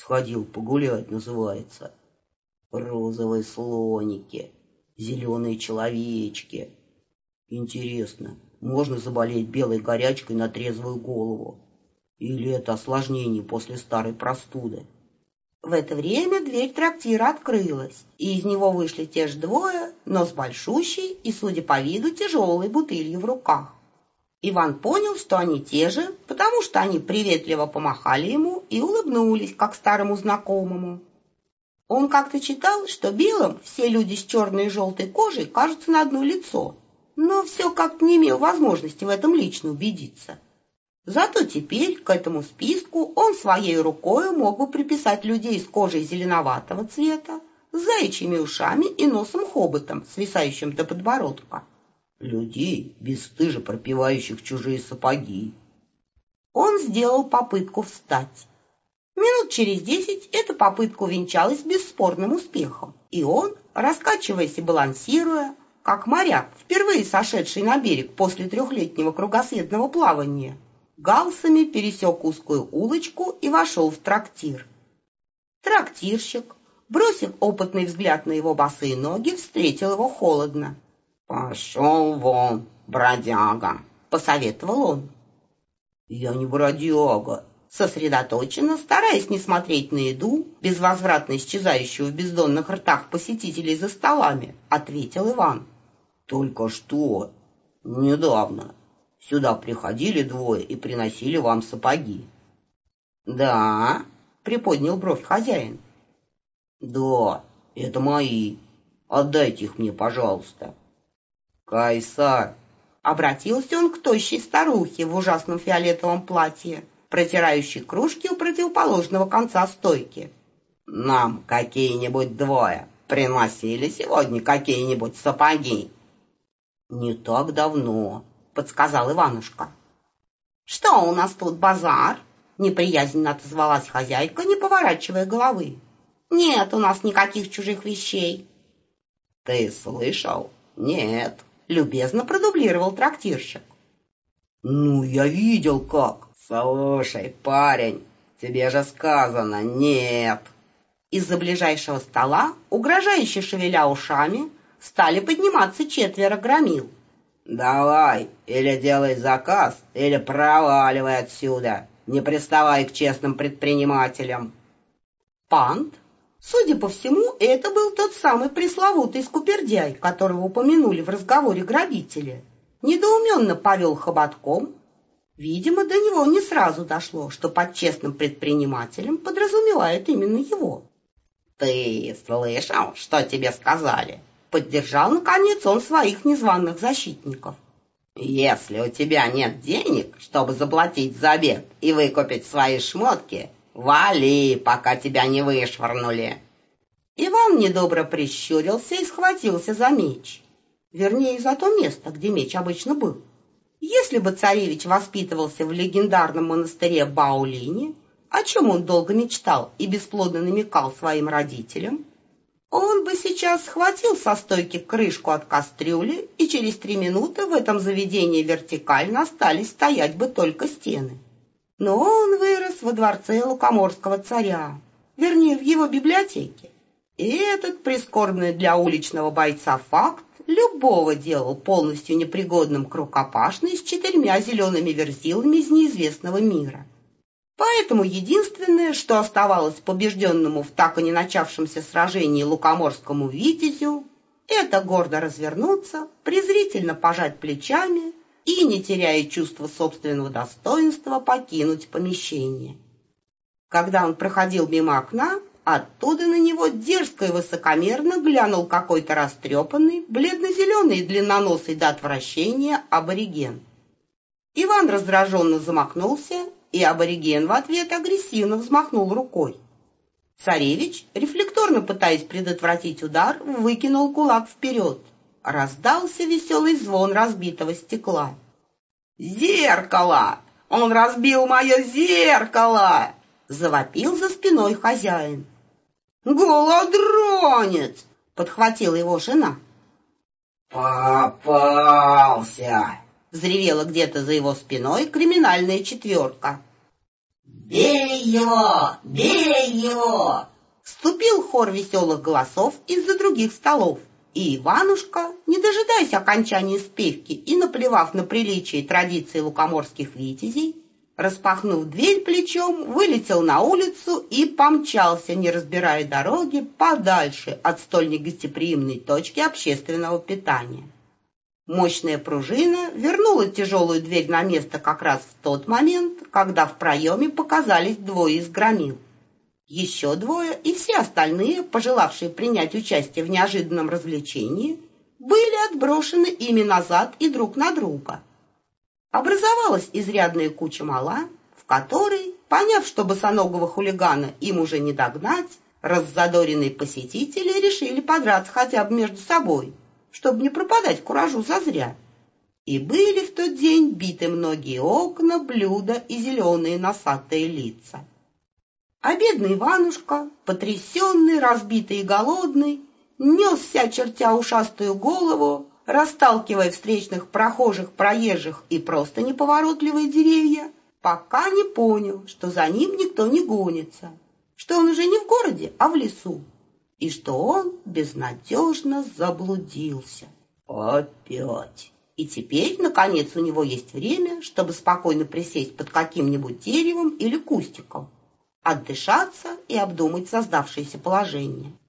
Сходил погулять, называется. Розовые слоники, зеленые человечки. Интересно, можно заболеть белой горячкой на трезвую голову? Или это осложнение после старой простуды? В это время дверь трактира открылась, и из него вышли те же двое, но с большущей и, судя по виду, тяжелой бутылью в руках. Иван понял, что они те же, потому что они приветливо помахали ему и улыбнулись, как старому знакомому. Он как-то читал, что белым все люди с черной и желтой кожей кажутся на одно лицо, но все как-то не имел возможности в этом лично убедиться. Зато теперь к этому списку он своей рукой мог бы приписать людей с кожей зеленоватого цвета, с заячьими ушами и носом-хоботом, свисающим до подбородка. Людей, бесстыже пропивающих чужие сапоги. Он сделал попытку встать. Минут через 10 эта попытка увенчалась бесспорным успехом, и он, раскачиваясь и балансируя, как моряк, впервые сошедший на берег после 3-летнего кругосветного плавания, галсами пересек узкую улочку и вошел в трактир. Трактирщик, бросив опытный взгляд на его босые ноги, встретил его холодно. «Пошел вон, бродяга!» — посоветовал он. «Я не бродяга!» Сосредоточенно, стараясь не смотреть на еду, безвозвратно исчезающую в бездонных ртах посетителей за столами, ответил Иван. «Только что, недавно, сюда приходили двое и приносили вам сапоги». «Да?» — приподнял бровь хозяин. «Да, это мои. Отдайте их мне, пожалуйста». «Кайсар!» — обратился он к тощей старухе в ужасном фиолетовом платье, протирающей кружки у противоположного конца стойки. «Нам какие-нибудь двое приносили сегодня какие-нибудь сапоги?» «Не так давно», — подсказал Иванушка. «Что у нас тут, базар?» — неприязненно отозвалась хозяйка, не поворачивая головы. «Нет у нас никаких чужих вещей». «Ты слышал?» «Нет», — любезно продублировал трактирщик. «Ну, я видел как». «Слушай, парень, тебе же сказано «нет». Из-за ближайшего стола, угрожающе шевеля ушами, стали подниматься 4 громил. «Давай, или делай заказ, или проваливай отсюда, не приставай к честным предпринимателям». Пант, судя по всему, это был тот самый пресловутый скупердяй, которого упомянули в разговоре грабители, недоуменно повел хоботком. Видимо, до него не сразу дошло, что под честным предпринимателем подразумевают именно его. «Ты слышал, что тебе сказали?» Поддержал, наконец, он своих незваных защитников. «Если у тебя нет денег, чтобы заплатить за обед и выкупить свои шмотки, вали, пока тебя не вышвырнули». Иван недобро прищурился и схватился за меч. Вернее, за то место, где меч обычно был. Если бы царевич воспитывался в легендарном монастыре Баолине, о чем он долго мечтал и бесплодно намекал своим родителям, он бы сейчас схватил со стойки крышку от кастрюли, и через 3 минуты в этом заведении вертикально остались стоять бы только стены. Но он вырос во дворце Лукоморского царя, вернее, в его библиотеке. И этот прискорбный для уличного бойца факт любого делал полностью непригодным к рукопашной с 4 зелеными верзилами из неизвестного мира. Поэтому единственное, что оставалось побежденному в так и не начавшемся сражении лукоморскому витязю, это гордо развернуться, презрительно пожать плечами и, не теряя чувства собственного достоинства, покинуть помещение. Когда он проходил мимо окна, оттуда на него дерзко и высокомерно глянул какой-то растрепанный, бледно-зеленый и длинноносый до отвращения абориген. Иван раздраженно замахнулся, и абориген в ответ агрессивно взмахнул рукой. Царевич, рефлекторно пытаясь предотвратить удар, выкинул кулак вперед. Раздался веселый звон разбитого стекла. «Зеркало! Он разбил мое зеркало!» — завопил за спиной хозяин. «Голодранец!» — подхватила его жена. «Попался!» — взревела где-то за его спиной криминальная 4. «Бей его! Бей его!» Вступил хор веселых голосов из-за других столов, и Иванушка, не дожидаясь окончания спевки и наплевав на приличие и традиции лукоморских витязей, распахнув дверь плечом, вылетел на улицу и помчался, не разбирая дороги, подальше от столь негостеприимной точки общественного питания. Мощная пружина вернула тяжелую дверь на место как раз в тот момент, когда в проеме показались двое из громил. Еще двое и все остальные, пожелавшие принять участие в неожиданном развлечении, были отброшены ими назад и друг на друга. Образовалась изрядная куча мала, в которой, поняв, что босоногого хулигана им уже не догнать, раззадоренные посетители решили подраться хотя бы между собой, чтобы не пропадать куражу зазря. И были в тот день биты многие окна, блюда и зеленые носатые лица. А бедный Иванушка, потрясенный, разбитый и голодный, несся, чертя ушастую голову, расталкивая встречных прохожих, проезжих и просто неповоротливые деревья, пока не понял, что за ним никто не гонится, что он уже не в городе, а в лесу, и что он безнадежно заблудился. Опять! И теперь, наконец, у него есть время, чтобы спокойно присесть под каким-нибудь деревом или кустиком, отдышаться и обдумать создавшееся положение.